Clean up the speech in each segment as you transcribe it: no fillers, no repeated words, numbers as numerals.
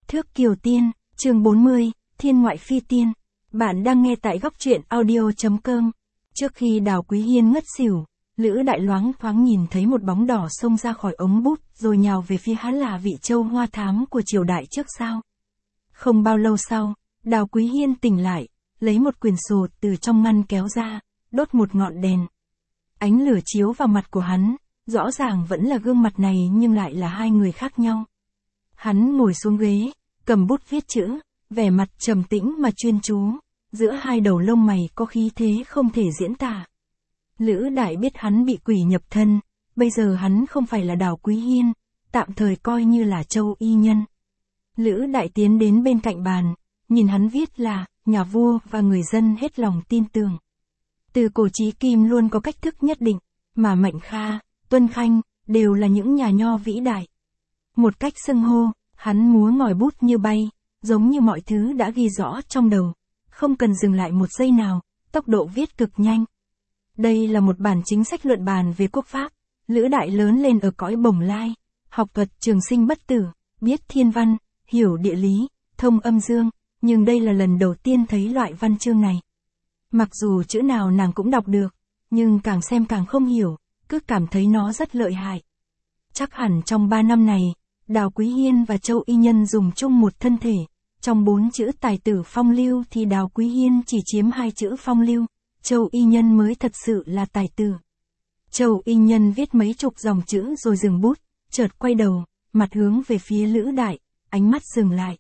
Thước Kiều Tiên, chương 40, Thiên ngoại phi tiên. Bạn đang nghe tại góc truyện audio.com. Trước khi Đào Quý Hiên ngất xỉu, Lữ Đại loáng thoáng nhìn thấy một bóng đỏ xông ra khỏi ống bút rồi nhào về phía hắn là vị châu hoa thám của triều đại trước sao. Không bao lâu sau, Đào Quý Hiên tỉnh lại, lấy một quyển sổ từ trong ngăn kéo ra, đốt một ngọn đèn. Ánh lửa chiếu vào mặt của hắn, rõ ràng vẫn là gương mặt này nhưng lại là hai người khác nhau. Hắn ngồi xuống ghế, cầm bút viết chữ, vẻ mặt trầm tĩnh mà chuyên chú, giữa hai đầu lông mày có khí thế không thể diễn tả. Lữ Đại biết hắn bị quỷ nhập thân, bây giờ hắn không phải là Đào Quý Hiên, tạm thời coi như là Châu Y Nhân. Lữ Đại tiến đến bên cạnh bàn, nhìn hắn viết là, nhà vua và người dân hết lòng tin tưởng. Từ cổ chí kim luôn có cách thức nhất định, mà Mạnh Kha, Tuân Khanh, đều là những nhà nho vĩ đại. Một cách xưng hô, hắn múa ngòi bút như bay, giống như mọi thứ đã ghi rõ trong đầu, không cần dừng lại một giây nào, tốc độ viết cực nhanh. Đây là một bản chính sách luận bàn về quốc pháp. Lữ Đại lớn lên ở cõi Bồng Lai, học thuật trường sinh bất tử, biết thiên văn, hiểu địa lý, thông âm dương, nhưng đây là lần đầu tiên thấy loại văn chương này. Mặc dù chữ nào nàng cũng đọc được, nhưng càng xem càng không hiểu, cứ cảm thấy nó rất lợi hại. Chắc hẳn trong 3 năm này, Đào Quý Hiên và Châu Y Nhân dùng chung một thân thể, trong 4 chữ tài tử phong lưu thì Đào Quý Hiên chỉ chiếm 2 chữ phong lưu, Châu Y Nhân mới thật sự là tài tử. Châu Y Nhân viết mấy chục dòng chữ rồi dừng bút, chợt quay đầu, mặt hướng về phía Lữ Đại, ánh mắt dừng lại.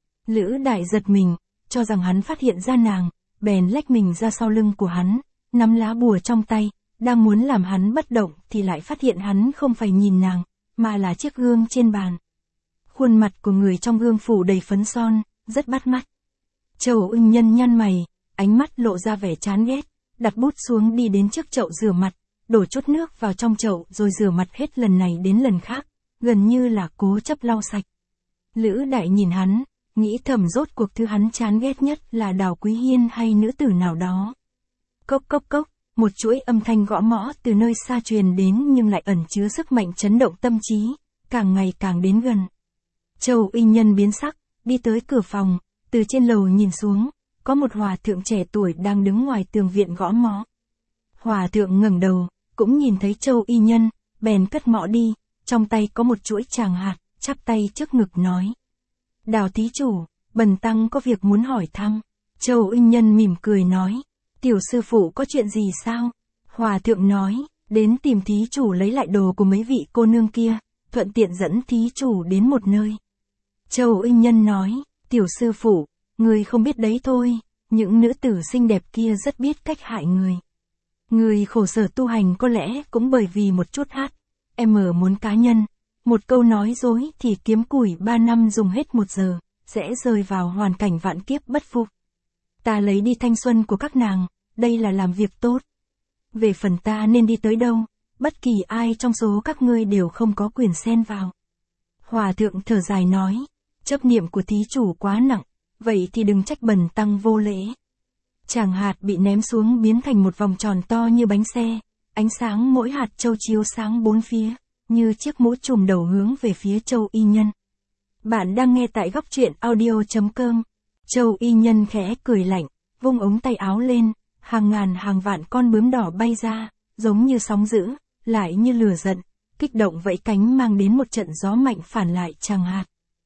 Lữ Đại giật mình, cho rằng hắn phát hiện ra nàng, bèn lách mình ra sau lưng của hắn, nắm lá bùa trong tay, đang muốn làm hắn bất động thì lại phát hiện hắn không phải nhìn nàng, mà là chiếc gương trên bàn. Khuôn mặt của người trong gương phủ đầy phấn son, rất bắt mắt. Châu Y Nhân nhăn mày, ánh mắt lộ ra vẻ chán ghét, đặt bút xuống đi đến trước chậu rửa mặt, đổ chút nước vào trong chậu rồi rửa mặt hết lần này đến lần khác, gần như là cố chấp lau sạch. Lữ Đại nhìn hắn, nghĩ thầm rốt cuộc thứ hắn chán ghét nhất là Đào Quý Hiên hay nữ tử nào đó. Cốc cốc cốc, một chuỗi âm thanh gõ mõ từ nơi xa truyền đến nhưng lại ẩn chứa sức mạnh chấn động tâm trí, càng ngày càng đến gần. Châu Y Nhân biến sắc, đi tới cửa phòng, từ trên lầu nhìn xuống, có một hòa thượng trẻ tuổi đang đứng ngoài tường viện gõ mõ. Hòa thượng ngẩng đầu, cũng nhìn thấy Châu Y Nhân, bèn cất mõ đi, trong tay có một chuỗi tràng hạt, chắp tay trước ngực nói. Đào thí chủ, bần tăng có việc muốn hỏi thăm. Châu Y Nhân mỉm cười nói, tiểu sư phụ có chuyện gì sao? Hòa thượng nói, đến tìm thí chủ lấy lại đồ của mấy vị cô nương kia, thuận tiện dẫn thí chủ đến một nơi. Châu Y Nhân nói, tiểu sư phụ, người không biết đấy thôi, những nữ tử xinh đẹp kia rất biết cách hại người. Người khổ sở tu hành có lẽ cũng bởi vì một chút muốn cá nhân, một câu nói dối thì kiếm củi 3 năm dùng hết 1 giờ, sẽ rơi vào hoàn cảnh vạn kiếp bất phục. Ta lấy đi thanh xuân của các nàng, đây là làm việc tốt. Về phần ta nên đi tới đâu, bất kỳ ai trong số các ngươi đều không có quyền xen vào. Hòa thượng thở dài nói, chấp niệm của thí chủ quá nặng, vậy thì đừng trách bần tăng vô lễ. Tràng hạt bị ném xuống biến thành một vòng tròn to như bánh xe, ánh sáng mỗi hạt châu chiếu sáng 4 phía, như chiếc mũ trùm đầu hướng về phía Châu Y Nhân. Bạn đang nghe tại góc truyện audio.com. Châu Y Nhân khẽ cười lạnh, vung ống tay áo lên, hàng ngàn hàng vạn con bướm đỏ bay ra, giống như sóng dữ, lại như lửa giận, kích động vẫy cánh mang đến một trận gió mạnh phản lại tràng hạt.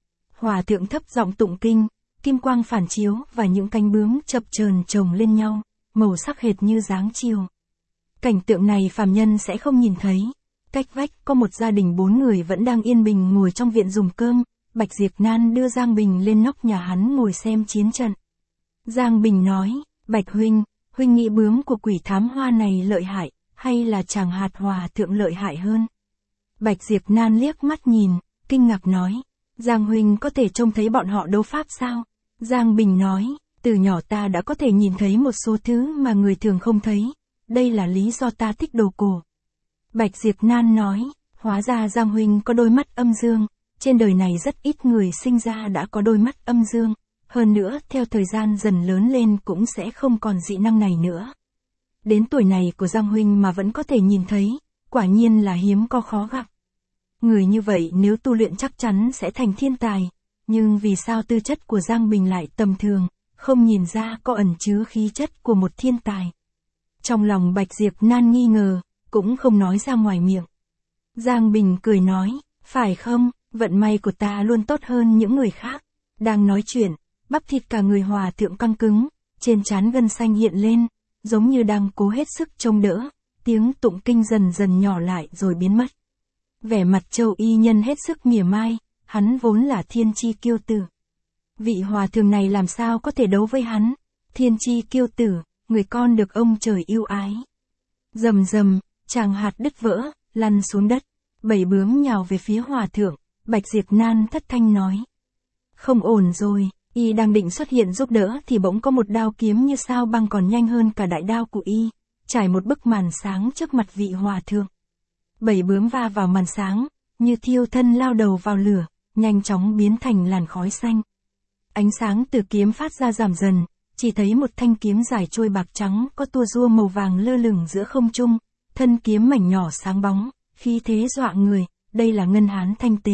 Hòa thượng thấp giọng tụng kinh, kim quang phản chiếu và những cánh bướm chập chờn chồng lên nhau, màu sắc hệt như dáng chiều. Cảnh tượng này phàm nhân sẽ không nhìn thấy. Cách vách có một gia đình 4 người vẫn đang yên bình ngồi trong viện dùng cơm, Bạch Diệp Nan đưa Giang Bình lên nóc nhà hắn ngồi xem chiến trận. Giang Bình nói, Bạch huynh nghĩ bướm của quỷ thám hoa này lợi hại, hay là chàng hạt hòa thượng lợi hại hơn? Bạch Diệp Nan liếc mắt nhìn, kinh ngạc nói, Giang huynh có thể trông thấy bọn họ đấu pháp sao? Giang Bình nói, từ nhỏ ta đã có thể nhìn thấy một số thứ mà người thường không thấy, đây là lý do ta thích đồ cổ. Bạch Diệp Nan nói, hóa ra Giang huynh có đôi mắt âm dương, trên đời này rất ít người sinh ra đã có đôi mắt âm dương, hơn nữa theo thời gian dần lớn lên cũng sẽ không còn dị năng này nữa. Đến tuổi này của Giang huynh mà vẫn có thể nhìn thấy, quả nhiên là hiếm có khó gặp. Người như vậy nếu tu luyện chắc chắn sẽ thành thiên tài, Nhưng vì sao tư chất của Giang Bình lại tầm thường, không nhìn ra có ẩn chứa khí chất của một thiên tài. Trong lòng Bạch Diệp Nan nghi ngờ, cũng không nói ra ngoài miệng. Giang Bình cười nói, phải không, vận may của ta luôn tốt hơn những người khác. Đang nói chuyện, bắp thịt cả người hòa thượng căng cứng, trên trán gân xanh hiện lên, giống như đang cố hết sức trông đỡ, tiếng tụng kinh dần dần nhỏ lại rồi biến mất. Vẻ mặt Châu y nhân hết sức mỉa mai, hắn vốn là thiên chi kiêu tử. Vị hòa thượng này làm sao có thể đấu với hắn, thiên chi kiêu tử, người con được ông trời yêu ái. Rầm rầm, tràng hạt đứt vỡ, lăn xuống đất, 7 bướm nhào về phía hòa thượng, Bạch Diệp Nan thất thanh nói. Không ổn rồi, y đang định xuất hiện giúp đỡ thì bỗng có một đao kiếm như sao băng còn nhanh hơn cả đại đao của y, trải một bức màn sáng trước mặt vị hòa thượng. 7 bướm va vào màn sáng, như thiêu thân lao đầu vào lửa, nhanh chóng biến thành làn khói xanh. Ánh sáng từ kiếm phát ra giảm dần, chỉ thấy một thanh kiếm dài trôi bạc trắng có tua rua màu vàng lơ lửng giữa không trung, thân kiếm mảnh nhỏ sáng bóng, khí thế dọa người, đây là ngân hán thanh tế.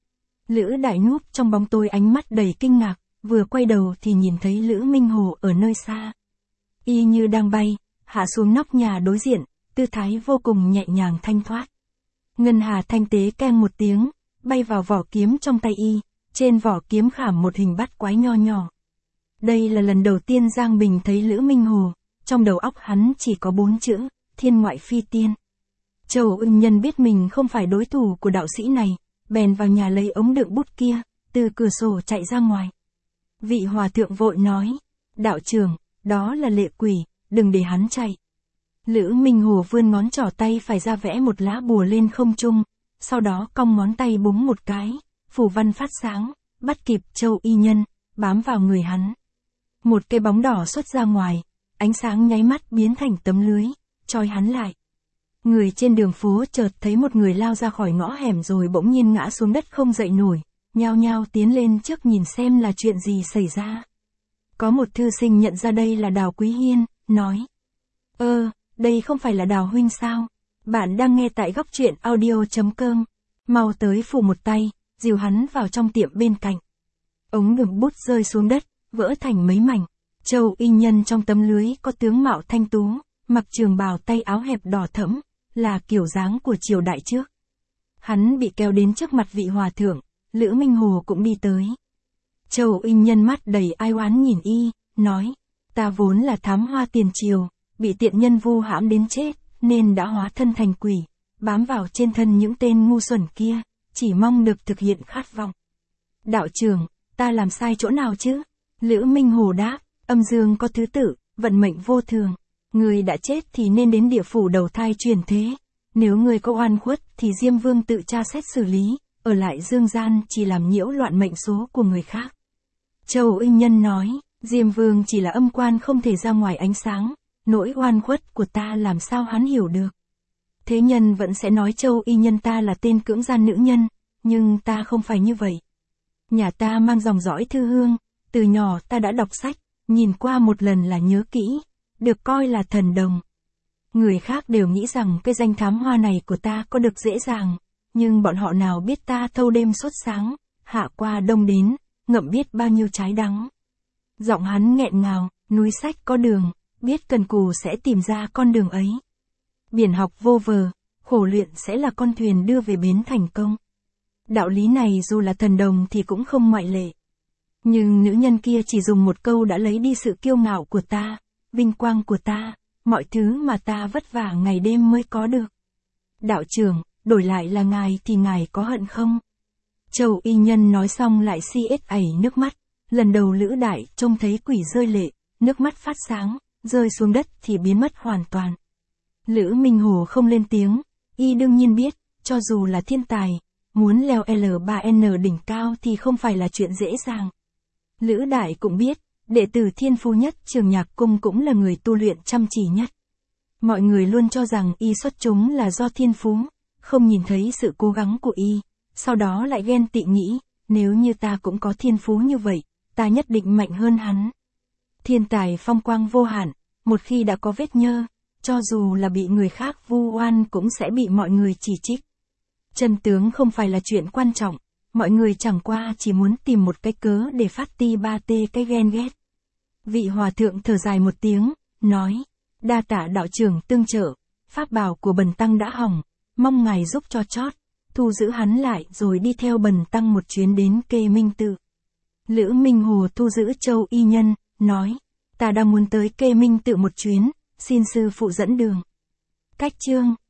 Lữ Đại núp trong bóng tối ánh mắt đầy kinh ngạc, vừa quay đầu thì nhìn thấy Lữ Minh Hồ ở nơi xa. Y như đang bay, hạ xuống nóc nhà đối diện, tư thái vô cùng nhẹ nhàng thanh thoát. Ngân hà thanh tế keng một tiếng, bay vào vỏ kiếm trong tay y, trên vỏ kiếm khảm một hình bát quái nho nhỏ. Đây là lần đầu tiên Giang Bình thấy Lữ Minh Hồ, trong đầu óc hắn chỉ có 4 chữ, thiên ngoại phi tiên. Châu Ưng Nhân biết mình không phải đối thủ của đạo sĩ này, bèn vào nhà lấy ống đựng bút kia, từ cửa sổ chạy ra ngoài. Vị hòa thượng vội nói, đạo trưởng, đó là lệ quỷ, đừng để hắn chạy. Lữ Minh Hồ vươn ngón trỏ tay phải ra vẽ một lá bùa lên không trung, sau đó cong ngón tay búng một cái, phù văn phát sáng, bắt kịp Châu y nhân, bám vào người hắn. Một cái bóng đỏ xuất ra ngoài, ánh sáng nháy mắt biến thành tấm lưới, trói hắn lại. Người trên đường phố chợt thấy một người lao ra khỏi ngõ hẻm rồi bỗng nhiên ngã xuống đất không dậy nổi, nhao nhao tiến lên trước nhìn xem là chuyện gì xảy ra. Có một thư sinh nhận ra đây là Đào Quý Hiên, nói. Đây không phải là Đào huynh sao? Bạn đang nghe tại góc truyện audio.com. Mau tới phủ một tay, dìu hắn vào trong tiệm bên cạnh. Ống đựng bút rơi xuống đất, vỡ thành mấy mảnh. Châu y nhân trong tấm lưới có tướng mạo thanh tú, mặc trường bào tay áo hẹp đỏ thẫm, là kiểu dáng của triều đại trước. Hắn bị kéo đến trước mặt vị hòa thượng, Lữ Minh Hồ cũng đi tới. Châu y nhân mắt đầy ai oán nhìn y, nói, ta vốn là thám hoa tiền triều, bị tiện nhân vu hãm đến chết, nên đã hóa thân thành quỷ, bám vào trên thân những tên ngu xuẩn kia, chỉ mong được thực hiện khát vọng. Đạo trưởng, ta làm sai chỗ nào chứ? Lữ Minh Hồ đáp, âm dương có thứ tự, vận mệnh vô thường. Người đã chết thì nên đến địa phủ đầu thai chuyển thế. Nếu người có oan khuất thì Diêm Vương tự tra xét xử lý, ở lại dương gian chỉ làm nhiễu loạn mệnh số của người khác. Châu y nhân nói, Diêm Vương chỉ là âm quan không thể ra ngoài ánh sáng, nỗi oan khuất của ta làm sao hắn hiểu được. Thế nhân vẫn sẽ nói Châu y nhân ta là tên cưỡng gian nữ nhân, nhưng ta không phải như vậy. Nhà ta mang dòng dõi thư hương, từ nhỏ ta đã đọc sách, nhìn qua một lần là nhớ kỹ, được coi là thần đồng. Người khác đều nghĩ rằng cái danh thám hoa này của ta có được dễ dàng, nhưng bọn họ nào biết ta thâu đêm suốt sáng, hạ qua đông đến, ngậm biết bao nhiêu trái đắng. Giọng hắn nghẹn ngào, núi sách có đường, biết cần cù sẽ tìm ra con đường ấy. Biển học vô vờ, khổ luyện sẽ là con thuyền đưa về bến thành công. Đạo lý này dù là thần đồng thì cũng không ngoại lệ. Nhưng nữ nhân kia chỉ dùng một câu đã lấy đi sự kiêu ngạo của ta, vinh quang của ta, mọi thứ mà ta vất vả ngày đêm mới có được. Đạo trưởng, đổi lại là ngài thì ngài có hận không? Châu y nhân nói xong lại si ết ẩy nước mắt. Lần đầu Lữ Đại trông thấy quỷ rơi lệ, nước mắt phát sáng, rơi xuống đất thì biến mất hoàn toàn. Lữ Minh Hồ không lên tiếng, y đương nhiên biết, cho dù là thiên tài, muốn leo L3N đỉnh cao thì không phải là chuyện dễ dàng. Lữ Đại cũng biết, đệ tử thiên phú nhất Trường Nhạc Cung cũng là người tu luyện chăm chỉ nhất. Mọi người luôn cho rằng y xuất chúng là do thiên phú, không nhìn thấy sự cố gắng của y, sau đó lại ghen tị nghĩ, nếu như ta cũng có thiên phú như vậy, ta nhất định mạnh hơn hắn. Thiên tài phong quang vô hạn, một khi đã có vết nhơ, cho dù là bị người khác vu oan cũng sẽ bị mọi người chỉ trích. Chân tướng không phải là chuyện quan trọng, mọi người chẳng qua chỉ muốn tìm một cái cớ để phát ti ba tê cái ghen ghét. Vị hòa thượng thở dài một tiếng, nói, đa tạ đạo trưởng tương trợ, pháp bảo của bần tăng đã hỏng, mong ngài giúp cho chót, thu giữ hắn lại rồi đi theo bần tăng một chuyến đến Kê Minh Tự. Lữ Minh Hồ thu giữ Châu Y Nhân, nói, ta đang muốn tới Kê Minh Tự một chuyến, xin sư phụ dẫn đường. Cách chương